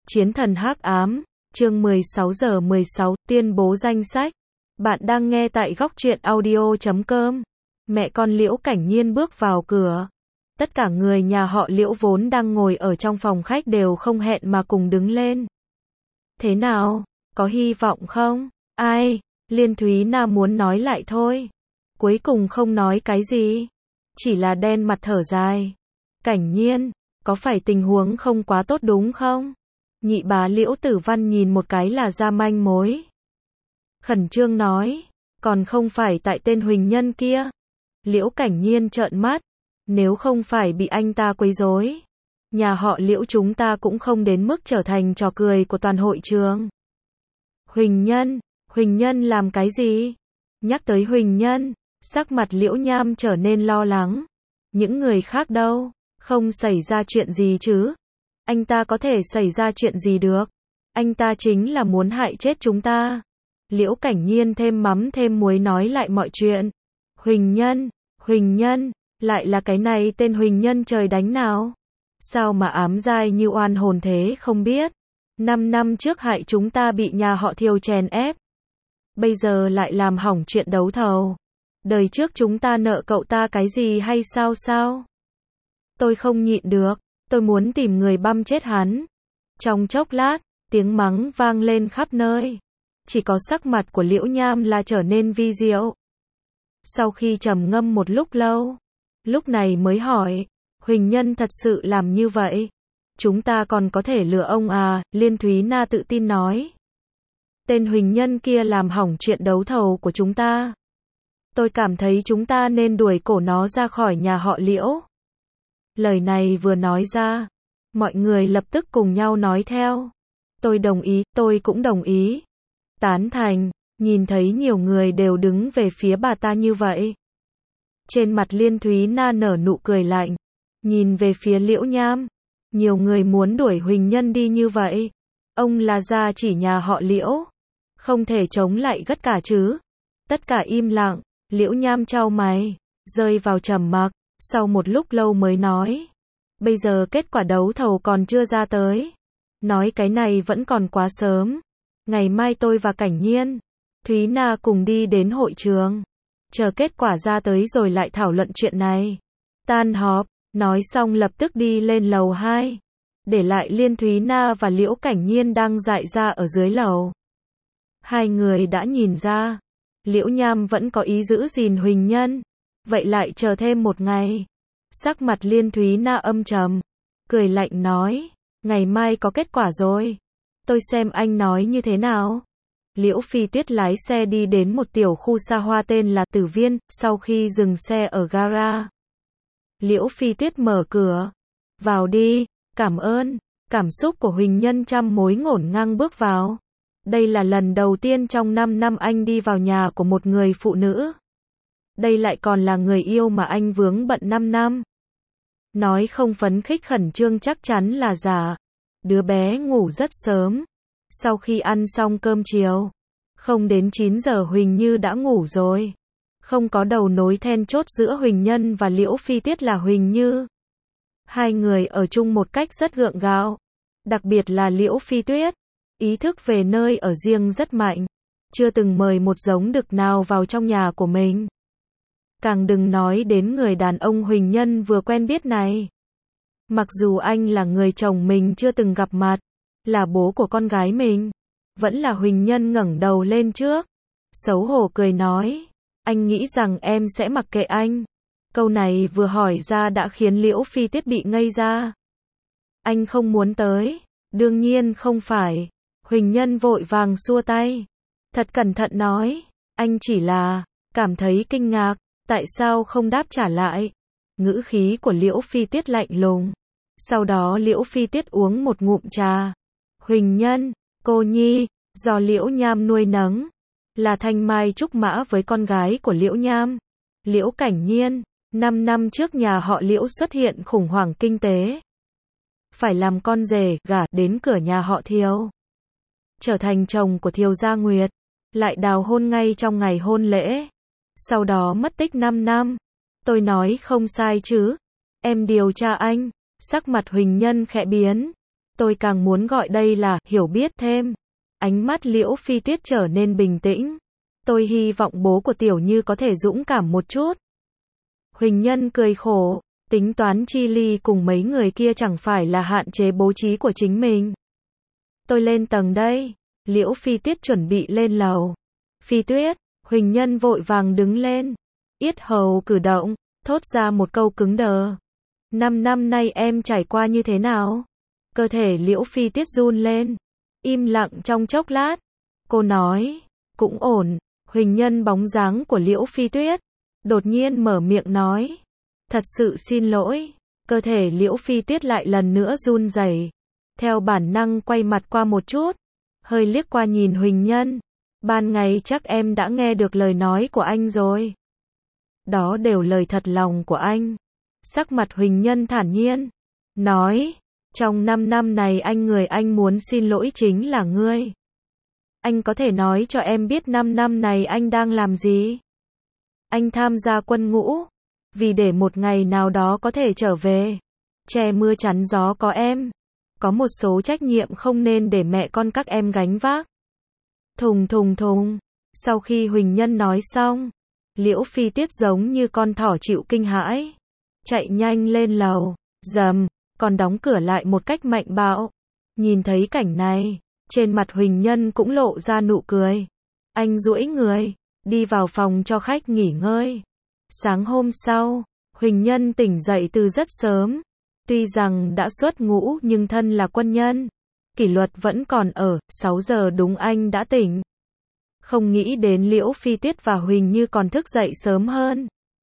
Chiến thần hắc ám, chương 16 giờ 16, tuyên bố danh sách. Bạn đang nghe tại góc truyện audio.com. Mẹ con Liễu Cảnh Nhiên bước vào cửa. Tất cả người nhà họ Liễu vốn đang ngồi ở trong phòng khách đều không hẹn mà cùng đứng lên. Thế nào? Có hy vọng không? Ai? Liên Thúy Na muốn nói lại thôi. Cuối cùng không nói cái gì. Chỉ là đen mặt thở dài. Cảnh Nhiên, có phải tình huống không quá tốt đúng không? Nhị bá Liễu Tử Văn nhìn một cái là ra manh mối. Khẩn trương nói, còn không phải tại tên Huỳnh Nhân kia. Liễu Cảnh Nhiên trợn mắt, nếu không phải bị anh ta quấy rối, nhà họ Liễu chúng ta cũng không đến mức trở thành trò cười của toàn hội trường. Huỳnh Nhân làm cái gì? Nhắc tới Huỳnh Nhân, sắc mặt Liễu Nham trở nên lo lắng. Những người khác đâu? Không xảy ra chuyện gì chứ? Anh ta có thể xảy ra chuyện gì được? Anh ta chính là muốn hại chết chúng ta. Liễu Cảnh Nhiên thêm mắm thêm muối nói lại mọi chuyện. Huỳnh Nhân, lại là cái này tên Huỳnh Nhân trời đánh nào? Sao mà ám dai như oan hồn thế không biết? 5 năm trước hại chúng ta bị nhà họ Thiều chèn ép. Bây giờ lại làm hỏng chuyện đấu thầu. Đời trước chúng ta nợ cậu ta cái gì hay sao? Tôi không nhịn được, tôi muốn tìm người băm chết hắn. Trong chốc lát, tiếng mắng vang lên khắp nơi. Chỉ có sắc mặt của Liễu Nham là trở nên vi diệu. Sau khi trầm ngâm một lúc lâu, lúc này mới hỏi, Huỳnh Nhân thật sự làm như vậy? Chúng ta còn có thể lừa ông à? Liên Thúy Na tự tin nói. Tên Huỳnh Nhân kia làm hỏng chuyện đấu thầu của chúng ta. Tôi cảm thấy chúng ta nên đuổi cổ nó ra khỏi nhà họ Liễu. Lời này vừa nói ra, mọi người lập tức cùng nhau nói theo. Tôi đồng ý, tôi cũng đồng ý. Tán thành, nhìn thấy nhiều người đều đứng về phía bà ta như vậy. Trên mặt Liên Thúy Na nở nụ cười lạnh, nhìn về phía Liễu Nham. Nhiều người muốn đuổi Huỳnh Nhân đi như vậy. Ông là gia chỉ nhà họ Liễu. Không thể chống lại tất cả chứ. Tất cả im lặng, Liễu Nham chau mày, rơi vào trầm mặc. Sau một lúc lâu mới nói, bây giờ kết quả đấu thầu còn chưa ra tới. Nói cái này vẫn còn quá sớm. Ngày mai tôi và Cảnh Nhiên, Thúy Na cùng đi đến hội trường. Chờ kết quả ra tới rồi lại thảo luận chuyện này. Tan họp, nói xong lập tức đi lên lầu 2. Để lại Liên Thúy Na và Liễu Cảnh Nhiên đang dại ra ở dưới lầu. Hai người đã nhìn ra, Liễu Nham vẫn có ý giữ gìn Huỳnh Nhân. Vậy lại chờ thêm một ngày. Sắc mặt Liên Thúy Na âm trầm, cười lạnh nói, ngày mai có kết quả rồi. Tôi xem anh nói như thế nào. Liễu Phi Tuyết lái xe đi đến một tiểu khu xa hoa tên là Tử Viên, sau khi dừng xe ở gara. Liễu Phi Tuyết mở cửa. Vào đi, cảm ơn. Cảm xúc của Huỳnh Nhân trăm mối ngổn ngang bước vào. Đây là lần đầu tiên trong 5 năm anh đi vào nhà của một người phụ nữ. Đây lại còn là người yêu mà anh vướng bận 5 năm. Nói không phấn khích khẩn trương chắc chắn là giả. Đứa bé ngủ rất sớm. Sau khi ăn xong cơm chiều, không đến 9 giờ Huỳnh Như đã ngủ rồi. Không có đầu nối then chốt giữa Huỳnh Nhân và Liễu Phi Tuyết là Huỳnh Như. Hai người ở chung một cách rất gượng gạo. Đặc biệt là Liễu Phi Tuyết. Ý thức về nơi ở riêng rất mạnh. Chưa từng mời một giống đực nào vào trong nhà của mình. Càng đừng nói đến người đàn ông Huỳnh Nhân vừa quen biết này. Mặc dù anh là người chồng mình chưa từng gặp mặt, là bố của con gái mình, vẫn là Huỳnh Nhân ngẩng đầu lên trước, xấu hổ cười nói, anh nghĩ rằng em sẽ mặc kệ anh. Câu này vừa hỏi ra đã khiến Liễu Phi Tuyết bị ngây ra. Anh không muốn tới, đương nhiên không phải. Huỳnh Nhân vội vàng xua tay, thật cẩn thận nói, anh chỉ là cảm thấy kinh ngạc. Tại sao không đáp trả lại? Ngữ khí của Liễu Phi Tuyết lạnh lùng. Sau đó Liễu Phi Tuyết uống một ngụm trà. Huỳnh Nhân, cô nhi, do Liễu Nham nuôi nấng, là thanh mai trúc mã với con gái của Liễu Nham. Liễu Cảnh Nhiên, 5 năm trước nhà họ Liễu xuất hiện khủng hoảng kinh tế. Phải làm con rể, gả đến cửa nhà họ Thiều. Trở thành chồng của Thiều Gia Nguyệt. Lại đào hôn ngay trong ngày hôn lễ. Sau đó mất tích 5 năm. Tôi nói không sai chứ. Em điều tra anh. Sắc mặt Huỳnh Nhân khẽ biến. Tôi càng muốn gọi đây là hiểu biết thêm. Ánh mắt Liễu Phi Tuyết trở nên bình tĩnh. Tôi hy vọng bố của Tiểu Như có thể dũng cảm một chút. Huỳnh Nhân cười khổ, tính toán chi ly cùng mấy người kia chẳng phải là hạn chế bố trí của chính mình. Tôi lên tầng đây. Liễu Phi Tuyết chuẩn bị lên lầu. Phi Tuyết, Huỳnh Nhân vội vàng đứng lên. Yết hầu cử động, thốt ra một câu cứng đờ. 5 năm nay em trải qua như thế nào? Cơ thể Liễu Phi Tuyết run lên. Im lặng trong chốc lát. Cô nói, cũng ổn. Huỳnh Nhân bóng dáng của Liễu Phi Tuyết. Đột nhiên mở miệng nói. Thật sự xin lỗi. Cơ thể Liễu Phi Tuyết lại lần nữa run rẩy. Theo bản năng quay mặt qua một chút. Hơi liếc qua nhìn Huỳnh Nhân. Ban ngày chắc em đã nghe được lời nói của anh rồi. Đó đều lời thật lòng của anh. Sắc mặt Huỳnh Nhân thản nhiên. Nói, trong 5 năm này người anh muốn xin lỗi chính là ngươi. Anh có thể nói cho em biết 5 năm này anh đang làm gì? Anh tham gia quân ngũ. Vì để một ngày nào đó có thể trở về. Che mưa chắn gió có em. Có một số trách nhiệm không nên để mẹ con các em gánh vác. Thùng thùng thùng. Sau khi Huỳnh Nhân nói xong, Liễu Phi Tuyết giống như con thỏ chịu kinh hãi. Chạy nhanh lên lầu. Dầm. Còn đóng cửa lại một cách mạnh bạo. Nhìn thấy cảnh này, trên mặt Huỳnh Nhân cũng lộ ra nụ cười. Anh duỗi người, đi vào phòng cho khách nghỉ ngơi. Sáng hôm sau, Huỳnh Nhân tỉnh dậy từ rất sớm. Tuy rằng đã xuất ngũ nhưng thân là quân nhân. Kỷ luật vẫn còn ở, 6 giờ đúng anh đã tỉnh. Không nghĩ đến Liễu Phi Tuyết và Huỳnh Như còn thức dậy sớm hơn.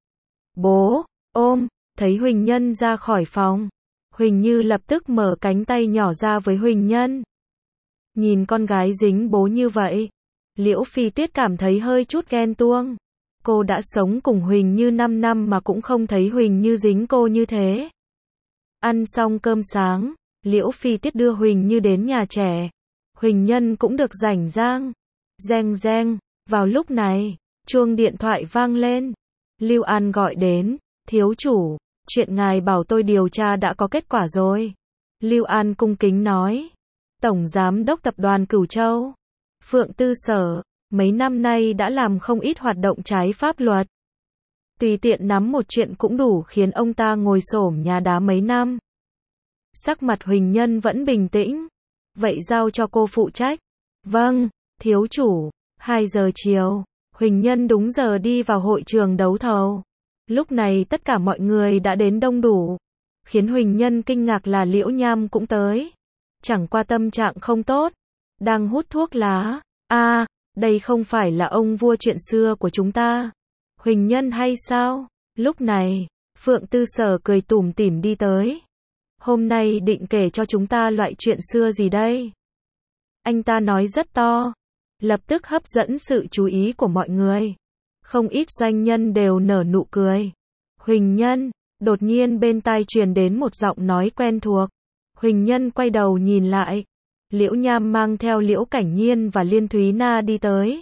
Bố, ôm, thấy Huỳnh Nhân ra khỏi phòng. Huỳnh Như lập tức mở cánh tay nhỏ ra với Huỳnh Nhân. Nhìn con gái dính bố như vậy, Liễu Phi Tuyết cảm thấy hơi chút ghen tuông. Cô đã sống cùng Huỳnh Như 5 năm mà cũng không thấy Huỳnh Như dính cô như thế. Ăn xong cơm sáng, Liễu Phi Tuyết đưa Huỳnh Như đến nhà trẻ. Huỳnh Nhân cũng được rảnh rang. Reng reng, vào lúc này, chuông điện thoại vang lên. Lưu An gọi đến, thiếu chủ, chuyện ngài bảo tôi điều tra đã có kết quả rồi. Lưu An cung kính nói. Tổng giám đốc tập đoàn Cửu Châu, Phượng Tư Sở, mấy năm nay đã làm không ít hoạt động trái pháp luật. Tùy tiện nắm một chuyện cũng đủ khiến ông ta ngồi xổm nhà đá mấy năm. Sắc mặt Huỳnh Nhân vẫn bình tĩnh. Vậy giao cho cô phụ trách. Vâng, thiếu chủ. 2 giờ chiều, Huỳnh Nhân đúng giờ đi vào hội trường đấu thầu. Lúc này tất cả mọi người đã đến đông đủ. Khiến Huỳnh Nhân kinh ngạc là Liễu Nham cũng tới. Chẳng qua tâm trạng không tốt. Đang hút thuốc lá. Đây không phải là ông vua chuyện xưa của chúng ta. Huỳnh Nhân hay sao? Lúc này, Phượng Tư Sở cười tủm tỉm đi tới. Hôm nay định kể cho chúng ta loại chuyện xưa gì đây? Anh ta nói rất to. Lập tức hấp dẫn sự chú ý của mọi người. Không ít doanh nhân đều nở nụ cười. Huỳnh Nhân, đột nhiên bên tai truyền đến một giọng nói quen thuộc. Huỳnh Nhân quay đầu nhìn lại. Liễu Nham mang theo Liễu Cảnh Nhiên và Liên Thúy Na đi tới.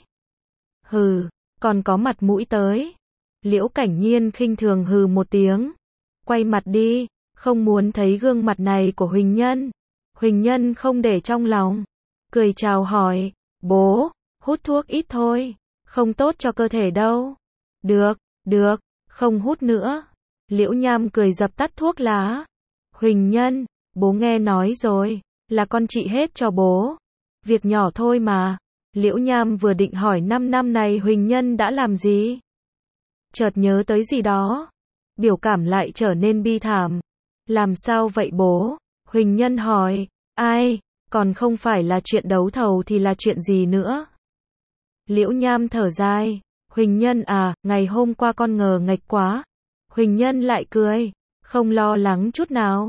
Hừ, còn có mặt mũi tới. Liễu Cảnh Nhiên khinh thường hừ một tiếng. Quay mặt đi, không muốn thấy gương mặt này của Huỳnh Nhân. Huỳnh Nhân không để trong lòng. Cười chào hỏi, bố, hút thuốc ít thôi, không tốt cho cơ thể đâu. Được, không hút nữa. Liễu Nham cười dập tắt thuốc lá. Huỳnh Nhân, bố nghe nói rồi, là con trị hết cho bố. Việc nhỏ thôi mà. Liễu Nham vừa định hỏi 5 năm này Huỳnh Nhân đã làm gì. Chợt nhớ tới gì đó. Biểu cảm lại trở nên bi thảm. Làm sao vậy bố? Huỳnh Nhân hỏi. Ai? Còn không phải là chuyện đấu thầu thì là chuyện gì nữa? Liễu Nham thở dài. Huỳnh Nhân à, ngày hôm qua con ngờ nghệch quá. Huỳnh Nhân lại cười. Không lo lắng chút nào.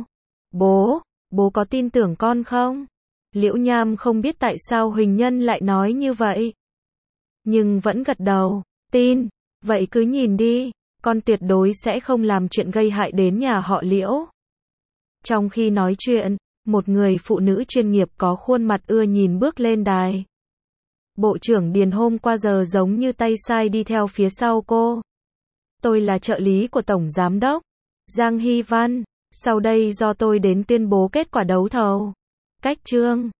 Bố có tin tưởng con không? Liễu Nham không biết tại sao Huỳnh Nhân lại nói như vậy. Nhưng vẫn gật đầu. Tin. Vậy cứ nhìn đi. Con tuyệt đối sẽ không làm chuyện gây hại đến nhà họ Liễu. Trong khi nói chuyện, một người phụ nữ chuyên nghiệp có khuôn mặt ưa nhìn bước lên đài. Bộ trưởng Điền hôm qua giờ giống như tay sai đi theo phía sau cô. Tôi là trợ lý của Tổng Giám đốc Giang Hy Văn. Sau đây do tôi đến tuyên bố kết quả đấu thầu. Cách chương